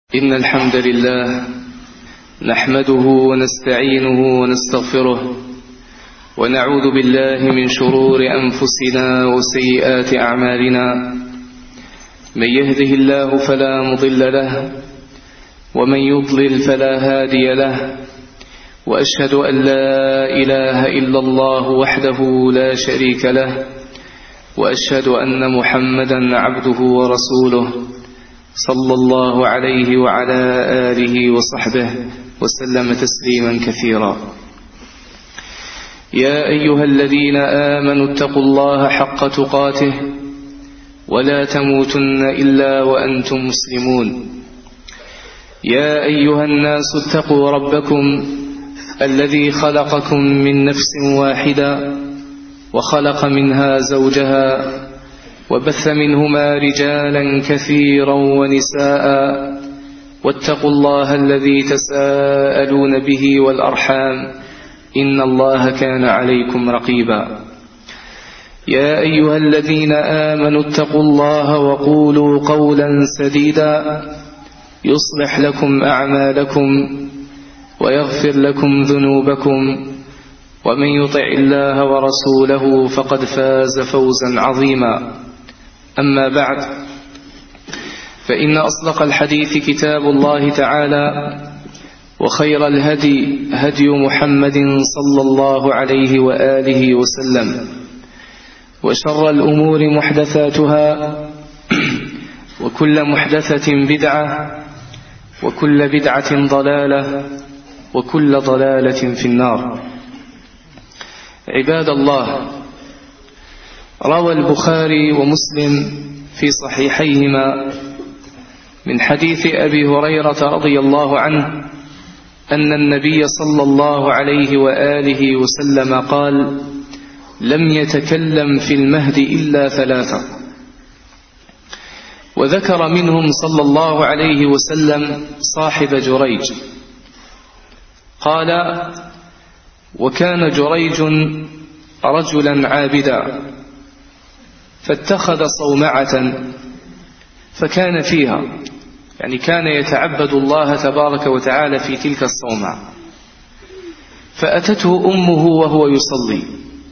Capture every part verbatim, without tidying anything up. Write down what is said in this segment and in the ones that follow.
إن الحمد لله نحمده ونستعينه ونستغفره ونعوذ بالله من شرور أنفسنا وسيئات أعمالنا. من يهده الله فلا مضل له ومن يضلل فلا هادي له، وأشهد أن لا إله إلا الله وحده لا شريك له، وأشهد أن محمدا عبده ورسوله صلى الله عليه وعلى آله وصحبه وسلم تسليما كثيرا. يا أيها الذين آمنوا اتقوا الله حق تقاته ولا تموتن إلا وأنتم مسلمون. يا أيها الناس اتقوا ربكم الذي خلقكم من نفس واحدة وخلق منها زوجها وبث منهما رجالا كثيرا ونساء، واتقوا الله الذي تساءلون به والأرحام إن الله كان عليكم رقيبا. يا أيها الذين آمنوا اتقوا الله وقولوا قولا سديدا يصلح لكم أعمالكم ويغفر لكم ذنوبكم، ومن يطع الله ورسوله فقد فاز فوزا عظيما. أما بعد، فإن أصدق الحديث كتاب الله تعالى، وخير الهدي هدي محمد صلى الله عليه وآله وسلم، وشر الأمور محدثاتها، وكل محدثة بدعة، وكل بدعة ضلالة، وكل ضلالة في النار. عباد الله، روى البخاري ومسلم في صحيحيهما من حديث أبي هريرة رضي الله عنه أن النبي صلى الله عليه وآله وسلم قال: لم يتكلم في المهد إلا ثلاثة. وذكر منهم صلى الله عليه وسلم صاحب جريج، قال: وكان جريج رجلا عابدا، فاتخذ صومعة فكان فيها، يعني كان يتعبد الله تبارك وتعالى في تلك الصومعة. فأتته أمه وهو يصلي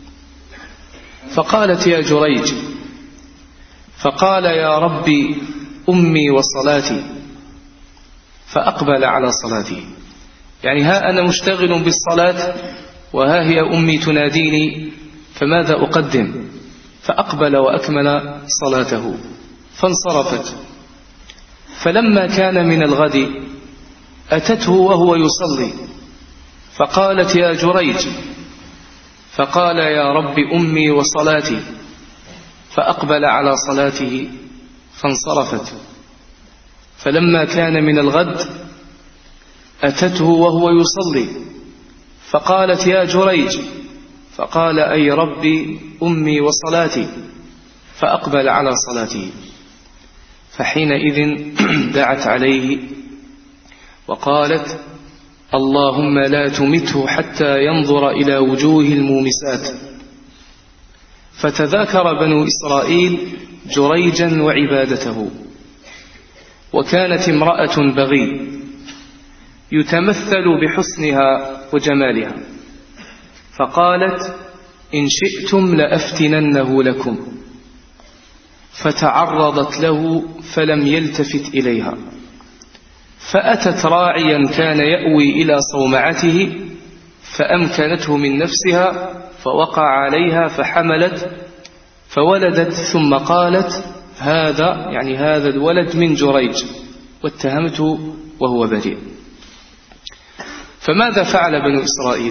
فقالت: يا جريج. فقال: يا ربي أمي وصلاتي. فأقبل على صلاته، يعني ها أنا مشتغل بالصلاة وها هي أمي تناديني، فماذا أقدم؟ فأقبل وأكمل صلاته فانصرفت. فلما كان من الغد أتته وهو يصلي فقالت: يا جريج. فقال: يا رب أمي وصلاتي. فأقبل على صلاته فانصرفت. فلما كان من الغد أتته وهو يصلي فقالت: يا جريج. فقال: أي ربي أمي وصلاتي. فأقبل على صلاته. فحينئذ دعت عليه وقالت: اللهم لا تمته حتى ينظر إلى وجوه المومسات. فتذاكر بنو إسرائيل جريجا وعبادته. وكانت امرأة بغي يتمثل بحسنها وجمالها، فقالت: إن شئتم لأفتننه لكم. فتعرضت له فلم يلتفت إليها، فأتت راعيا كان يأوي إلى صومعته فأمكنته من نفسها، فوقع عليها فحملت فولدت، ثم قالت: هذا يعني هذا الولد من جريج، واتهمته وهو بريء. فماذا فعل بنو إسرائيل؟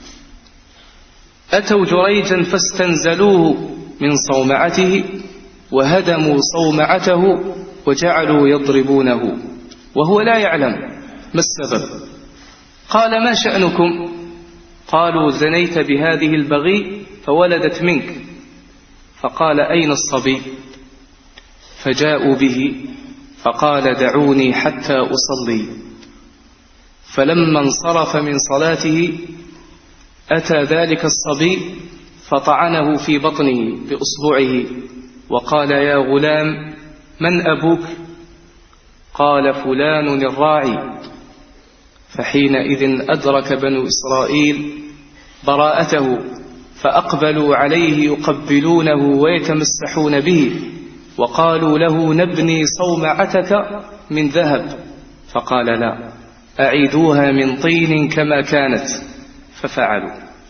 أتوا جريجا فاستنزلوه من صومعته وهدموا صومعته وجعلوا يضربونه وهو لا يعلم ما السبب. قال: ما شأنكم؟ قالوا: زنيت بهذه البغي فولدت منك. فقال: أين الصبي؟ فجاءوا به فقال: دعوني حتى أصلي. فلما انصرف من صلاته أتى ذلك الصبي فطعنه في بطنه بأصبعه وقال: يا غلام، من أبوك؟ قال فلان الراعي. فحينئذ أدرك بنو إسرائيل براءته، فأقبلوا عليه يقبلونه ويتمسحون به، وقالوا له نبني صومعتك من ذهب، فقال لا، أعيدوها من طين كما كانت، ففعلوا.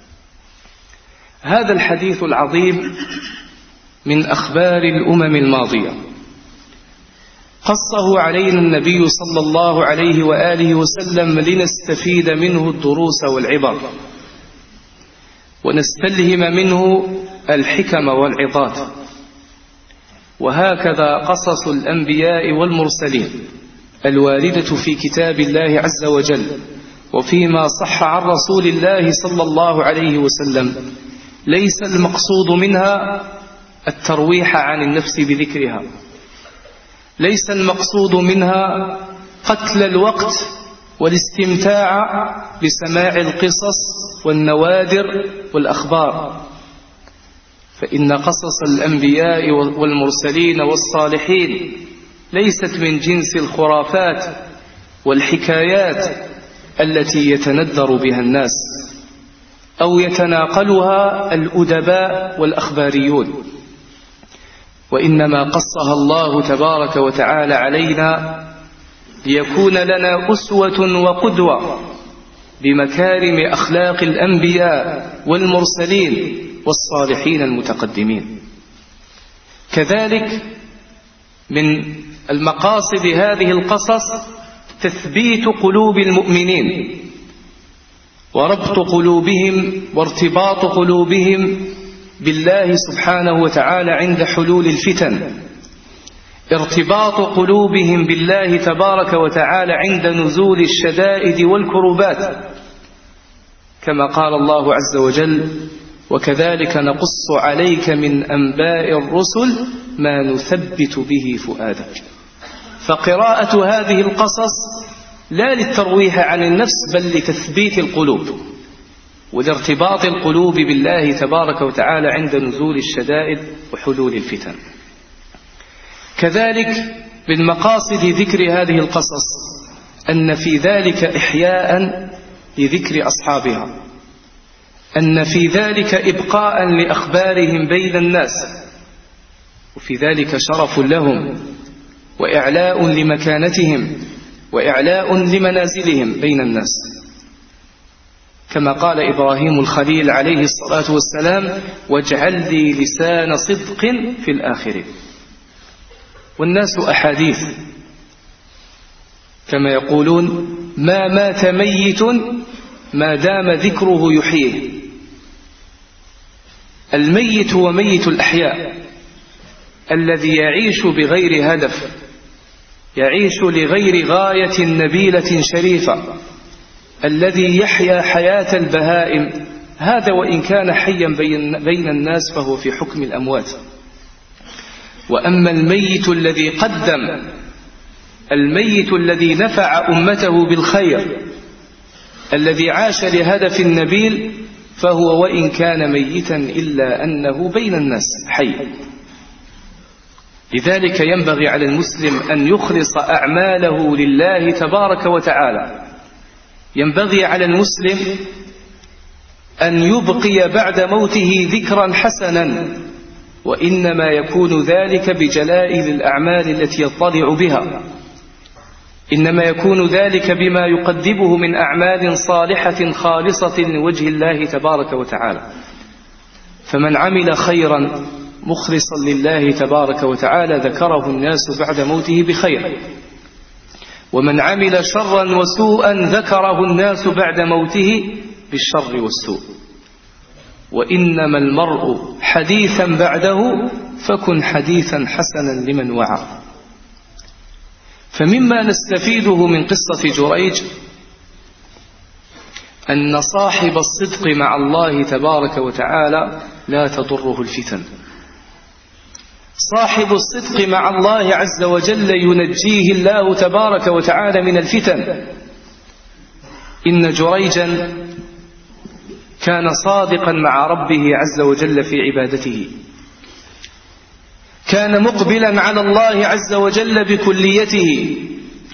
هذا الحديث العظيم من أخبار الأمم الماضية، قصه علينا النبي صلى الله عليه وآله وسلم لنستفيد منه الدروس والعبر، ونستلهم منه الحكم والعظات. وهكذا قصص الأنبياء والمرسلين الواردة في كتاب الله عز وجل وفيما صح عن رسول الله صلى الله عليه وسلم ليس المقصود منها الترويح عن النفس بذكرها، ليس المقصود منها قتل الوقت والاستمتاع بسماع القصص والنوادر والأخبار، فإن قصص الأنبياء والمرسلين والصالحين ليست من جنس الخرافات والحكايات التي يتندر بها الناس أو يتناقلها الأدباء والأخباريون، وإنما قصها الله تبارك وتعالى علينا ليكون لنا أسوة وقدوة بمكارم أخلاق الأنبياء والمرسلين والصالحين المتقدمين. كذلك من المقاصد هذه القصص تثبيت قلوب المؤمنين وربط قلوبهم وارتباط قلوبهم بالله سبحانه وتعالى عند حلول الفتن، ارتباط قلوبهم بالله تبارك وتعالى عند نزول الشدائد والكربات، كما قال الله عز وجل: وكذلك نقص عليك من أنباء الرسل ما نثبت به فؤادك. فقراءة هذه القصص لا للترويح عن النفس بل لتثبيت القلوب ولارتباط القلوب بالله تبارك وتعالى عند نزول الشدائد وحلول الفتن. كذلك من مقاصد ذكر هذه القصص أن في ذلك إحياء لذكر أصحابها، أن في ذلك إبقاء لأخبارهم بين الناس، وفي ذلك شرف لهم وإعلاء لمكانتهم وإعلاء لمنازلهم بين الناس، كما قال إبراهيم الخليل عليه الصلاة والسلام: واجعل لي لسان صدق في الآخرين. والناس أحاديث، كما يقولون: ما مات ميت ما دام ذكره يحييه. الميت هو ميت الأحياء الذي يعيش بغير هدف، يعيش لغير غاية نبيلة شريفة، الذي يحيا حياة البهائم، هذا وإن كان حيا بين الناس فهو في حكم الأموات. وأما الميت الذي قدم، الميت الذي نفع أمته بالخير، الذي عاش لهدف نبيل، فهو وإن كان ميتا إلا أنه بين الناس حي. لذلك ينبغي على المسلم أن يخلص أعماله لله تبارك وتعالى، ينبغي على المسلم أن يبقي بعد موته ذكرا حسنا، وإنما يكون ذلك بجلائل الأعمال التي يطلع بها، إنما يكون ذلك بما يقدمه من أعمال صالحة خالصة لوجه الله تبارك وتعالى. فمن عمل خيرا مخلصا لله تبارك وتعالى ذكره الناس بعد موته بخير، ومن عمل شرا وسوءا ذكره الناس بعد موته بالشر والسوء. وإنما المرء حديثا بعده فكن حديثا حسنا لمن وعى. فمما نستفيده من قصة جريج أن صاحب الصدق مع الله تبارك وتعالى لا تضره الفتن. صاحب الصدق مع الله عز وجل ينجيه الله تبارك وتعالى من الفتن. إن جريجا كان صادقا مع ربه عز وجل في عبادته، كان مقبلا على الله عز وجل بكليته،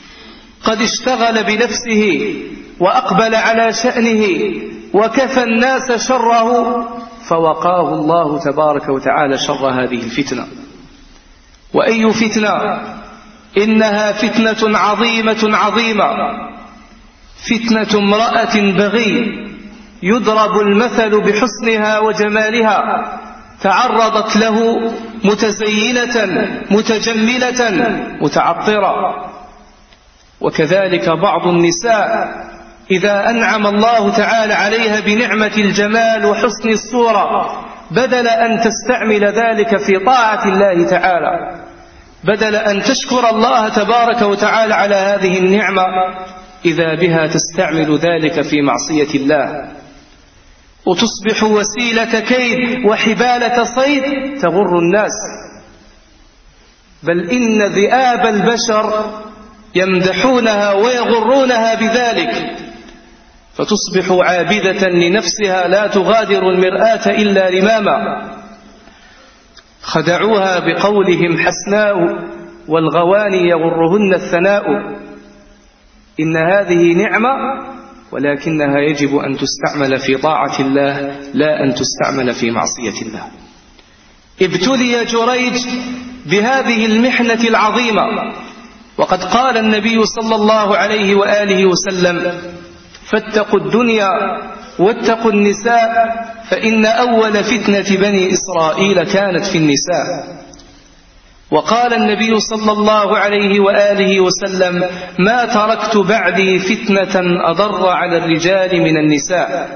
قد اشتغل بنفسه وأقبل على شأنه وكفى الناس شره، فوقاه الله تبارك وتعالى شر هذه الفتنة. وأي فتنة؟ إنها فتنة عظيمة عظيمة، فتنة امرأة بغي يضرب المثل بحسنها وجمالها، تعرضت له متزينة متجملة متعطرة. وكذلك بعض النساء إذا أنعم الله تعالى عليها بنعمة الجمال وحسن الصورة، بدل أن تستعمل ذلك في طاعة الله تعالى، بدل أن تشكر الله تبارك وتعالى على هذه النعمة، إذا بها تستعمل ذلك في معصية الله، وتصبح وسيلة كيد وحبالة صيد تغر الناس. بل إن ذئاب البشر يمدحونها ويغرونها بذلك، فتصبح عابدة لنفسها لا تغادر المرآة إلا رماما. خدعوها بقولهم حسناء والغواني يغرهن الثناء. إن هذه نعمة، ولكنها يجب أن تستعمل في طاعة الله لا أن تستعمل في معصية الله. ابتلي جريج بهذه المحنة العظيمة، وقد قال النبي صلى الله عليه وآله وسلم: فاتقوا الدنيا واتقوا النساء، فإن أول فتنة بني إسرائيل كانت في النساء. وقال النبي صلى الله عليه وآله وسلم: ما تركت بعدي فتنة أضر على الرجال من النساء.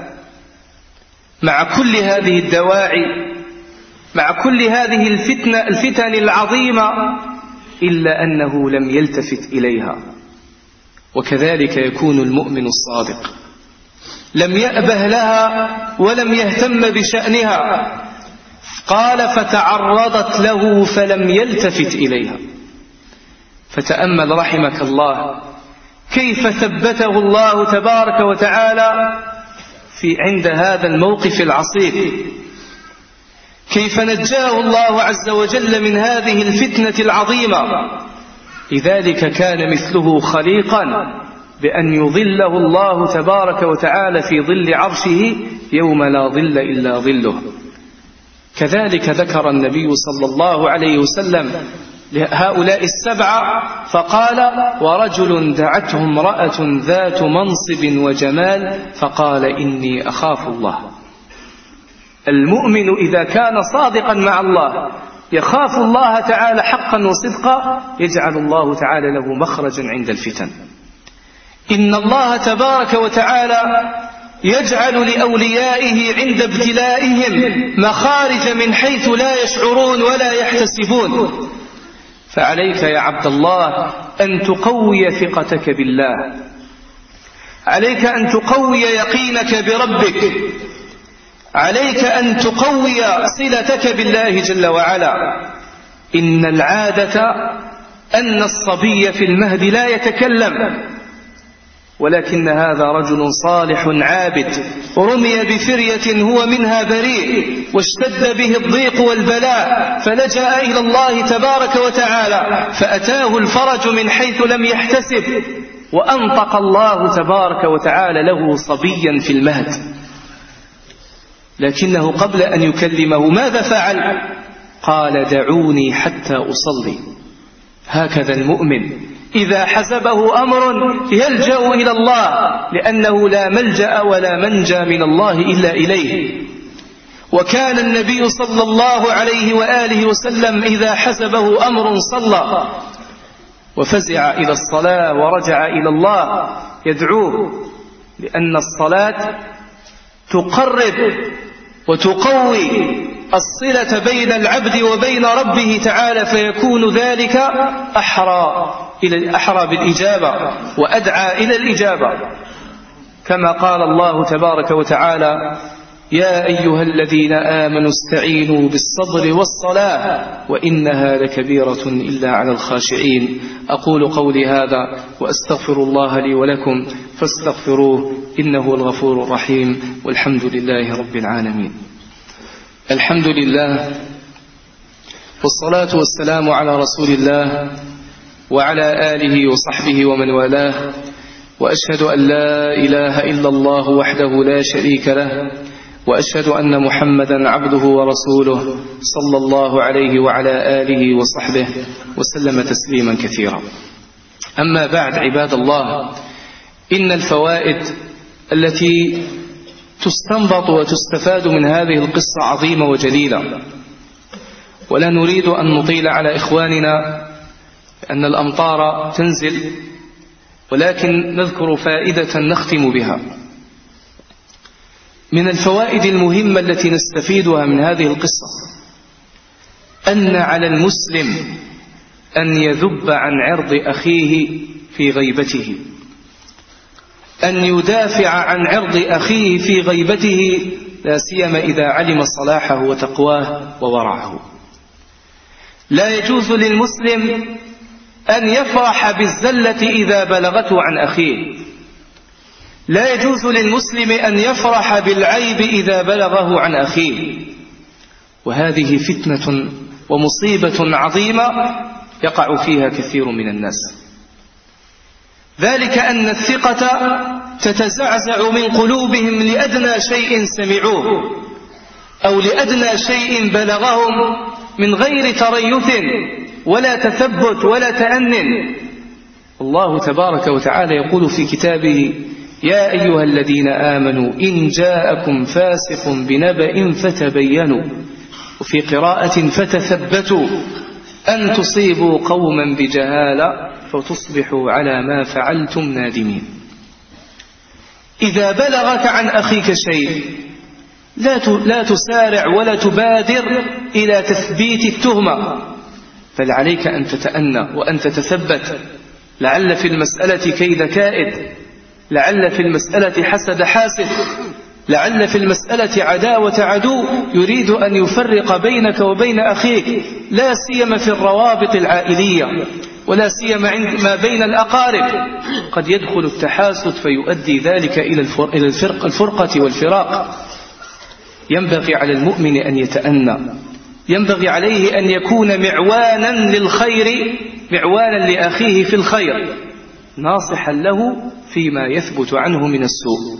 مع كل هذه الدواعي، مع كل هذه الفتنة الفتن العظيمة، إلا أنه لم يلتفت إليها. وكذلك يكون المؤمن الصادق، لم يأبه لها ولم يهتم بشأنها. قال: فتعرضت له فلم يلتفت إليها. فتأمل رحمك الله كيف ثبته الله تبارك وتعالى في عند هذا الموقف العصيب، كيف نجاه الله عز وجل من هذه الفتنة العظيمة. لذلك كان مثله خليقا بأن يظله الله تبارك وتعالى في ظل عرشه يوم لا ظل إلا ظله. كذلك ذكر النبي صلى الله عليه وسلم لهؤلاء السبعة فقال: ورجل دعته امرأة ذات منصب وجمال فقال: إني أخاف الله. المؤمن إذا كان صادقا مع الله يخاف الله تعالى حقا وصدقا، يجعل الله تعالى له مخرجا عند الفتن. إن الله تبارك وتعالى يجعل لأوليائه عند ابتلائهم مخارج من حيث لا يشعرون ولا يحتسبون. فعليك يا عبد الله أن تقوي ثقتك بالله، عليك أن تقوي يقينك بربك، عليك أن تقوي صلتك بالله جل وعلا. إن العادة أن الصبي في المهد لا يتكلم، ولكن هذا رجل صالح عابد رمي بفرية هو منها بريء، واشتد به الضيق والبلاء فلجأ إلى الله تبارك وتعالى فأتاه الفرج من حيث لم يحتسب، وأنطق الله تبارك وتعالى له صبيا في المهد. لكنه قبل أن يكلمه ماذا فعل؟ قال: دعوني حتى أصلي. هكذا المؤمن إذا حزبه أمر يلجأ إلى الله، لأنه لا ملجأ ولا منجى من الله إلا إليه. وكان النبي صلى الله عليه وآله وسلم إذا حزبه أمر صلى وفزع إلى الصلاة ورجع إلى الله يدعوه، لأن الصلاة تقرب وتقوي الصلة بين العبد وبين ربه تعالى، فيكون ذلك أحرى إلى أحرى بالإجابة وأدعى إلى الإجابة، كما قال الله تبارك وتعالى: يا أيها الذين آمنوا استعينوا بالصبر والصلاة وإنها لكبيرة إلا على الخاشعين. أقول قولي هذا وأستغفر الله لي ولكم فاستغفروه إنه الغفور الرحيم، والحمد لله رب العالمين. الحمد لله والصلاة والسلام على رسول الله وعلى آله وصحبه ومن والاه، وأشهد أن لا إله إلا الله وحده لا شريك له، وأشهد أن محمدا عبده ورسوله صلى الله عليه وعلى آله وصحبه وسلم تسليما كثيرا. أما بعد، عباد الله، إن الفوائد التي تستنبط وتستفاد من هذه القصة عظيمة وجليلة، ولا نريد أن نطيل على إخواننا أن الأمطار تنزل، ولكن نذكر فائدة نختم بها. من الفوائد المهمة التي نستفيدها من هذه القصة أن على المسلم أن يذب عن عرض أخيه في غيبته، أن يدافع عن عرض أخيه في غيبته، لا سيما إذا علم صلاحه وتقواه وورعه. لا يجوز للمسلم أن يفرح بالزلة إذا بلغته عن أخيه، لا يجوز للمسلم أن يفرح بالعيب إذا بلغه عن أخيه، وهذه فتنة ومصيبة عظيمة يقع فيها كثير من الناس. ذلك أن الثقة تتزعزع من قلوبهم لأدنى شيء سمعوه أو لأدنى شيء بلغهم من غير تريث ولا تثبت ولا تأنن. الله تبارك وتعالى يقول في كتابه: يا أيها الذين آمنوا إن جاءكم فاسق بنبأ فتبينوا، وفي قراءة فتثبتوا أن تصيبوا قوما بجهالة فتصبحوا على ما فعلتم نادمين. إذا بلغك عن أخيك شيء لا تسارع ولا تبادر إلى تثبيت التهمة، بل عليك أن تتأنى وأن تتثبت. لعل في المسألة كيد كائد، لعل في المسألة حسد حاسد، لعل في المسألة عداوة عدو يريد أن يفرق بينك وبين أخيك، لا سيما في الروابط العائلية، ولا سيما ما بين الأقارب. قد يدخل التحاسد فيؤدي ذلك إلى الفرق الفرقة والفراق. ينبغي على المؤمن أن يتأنى، ينبغي عليه أن يكون معوانا للخير، معوانا لأخيه في الخير، ناصحا له فيما يثبت عنه من السوء.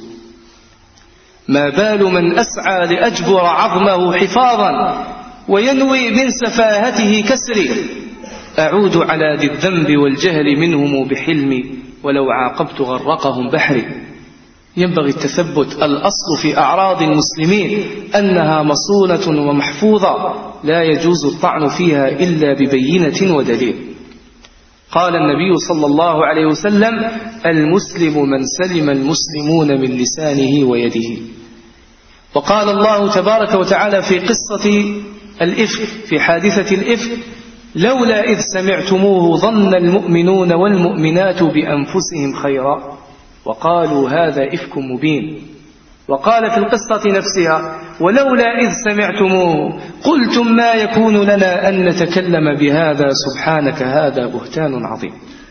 ما بال من أسعى لأجبر عظمه حفاظا وينوي من سفاهته كسري، أعود على ذي الذنب والجهل منهم بحلمي، ولو عاقبت غرقهم بحري. ينبغي التثبت. الأصل في أعراض المسلمين أنها مصونة ومحفوظة، لا يجوز الطعن فيها إلا ببينة ودليل. قال النبي صلى الله عليه وسلم: المسلم من سلم المسلمون من لسانه ويده. وقال الله تبارك وتعالى في قصة الإفك، في حادثة الإفك: لولا إذ سمعتموه ظن المؤمنون والمؤمنات بأنفسهم خيرا وقالوا هذا إفك مبين. وقال في القصة نفسها: ولولا إذ سمعتموه قلتم ما يكون لنا أن نتكلم بهذا سبحانك هذا بهتان عظيم.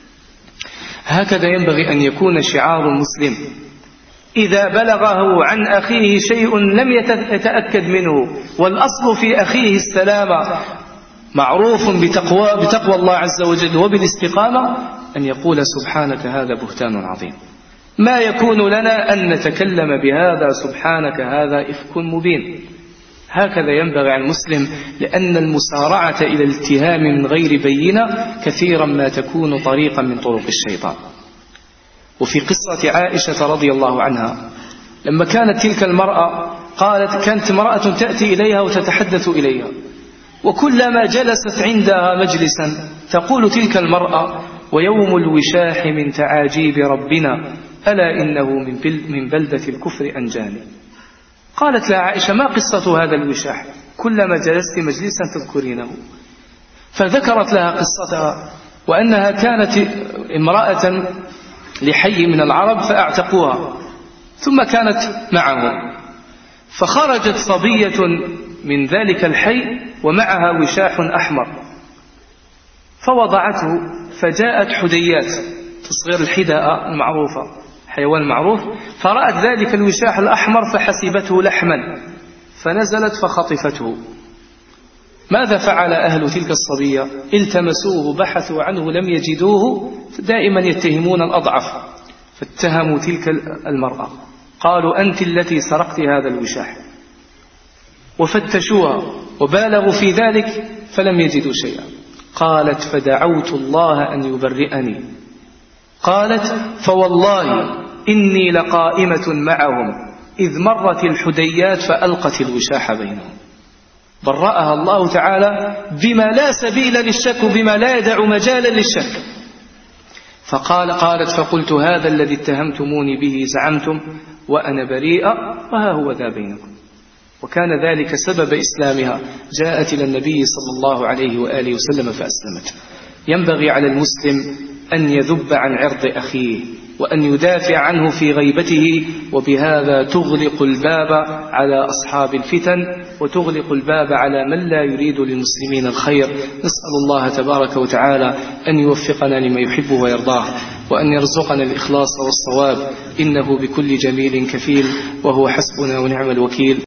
هكذا ينبغي أن يكون شعار المسلم. إذا بلغه عن أخيه شيء لم يتأكد منه، والأصل في أخيه السلامة، معروف بتقوى, بتقوى الله عز وجل وبالاستقامة، أن يقول سبحانك هذا بهتان عظيم. ما يكون لنا أن نتكلم بهذا سبحانك هذا إفك مبين. هكذا ينبغي على المسلم، لأن المسارعة إلى الاتهام من غير بينة كثيرا ما تكون طريقا من طرق الشيطان. وفي قصة عائشة رضي الله عنها، لما كانت تلك المرأة قالت كانت امرأة تأتي إليها وتتحدث إليها، وكلما جلست عندها مجلسا تقول تلك المرأة: ويوم الوشاح من تعاجيب ربنا ألا إنه من بلدة الكفر أنجاني. قالت لها عائشة: ما قصة هذا الوشاح؟ كلما جلست مجلسا تذكرينه. فذكرت لها قصتها، وأنها كانت امرأة لحي من العرب فأعتقوها، ثم كانت معهم، فخرجت صبية من ذلك الحي ومعها وشاح أحمر فوضعته، فجاءت حديات تصغير الحداء المعروفة، حيوان معروف، فرأت ذلك الوشاح الأحمر فحسبته لحما فنزلت فخطفته. ماذا فعل أهل تلك الصبية؟ التمسوه بحثوا عنه لم يجدوه، دائما يتهمون الأضعف، فاتهموا تلك المرأة، قالوا أنت التي سرقت هذا الوشاح، وفتشوها وبالغوا في ذلك فلم يجدوا شيئا. قالت فدعوت الله أن يبرئني. قالت فوالله إني لقائمة معهم إذ مرت الحديات فألقت الوشاح بينهم. برأها الله تعالى بما لا سبيل للشك وبما لا يدع مجالا للشك. فقال قالت فقلت هذا الذي اتهمتموني به زعمتم وأنا بريئة وها هو ذا بينكم. وكان ذلك سبب إسلامها، جاءت إلى النبي صلى الله عليه وآله وسلم فأسلمت. ينبغي على المسلم أن يذب عن عرض أخيه وأن يدافع عنه في غيبته، وبهذا تغلق الباب على أصحاب الفتن وتغلق الباب على من لا يريد للمسلمين الخير. نسأل الله تبارك وتعالى أن يوفقنا لما يحبه ويرضاه، وأن يرزقنا الإخلاص والصواب، إنه بكل جميل كفيل، وهو حسبنا ونعم الوكيل.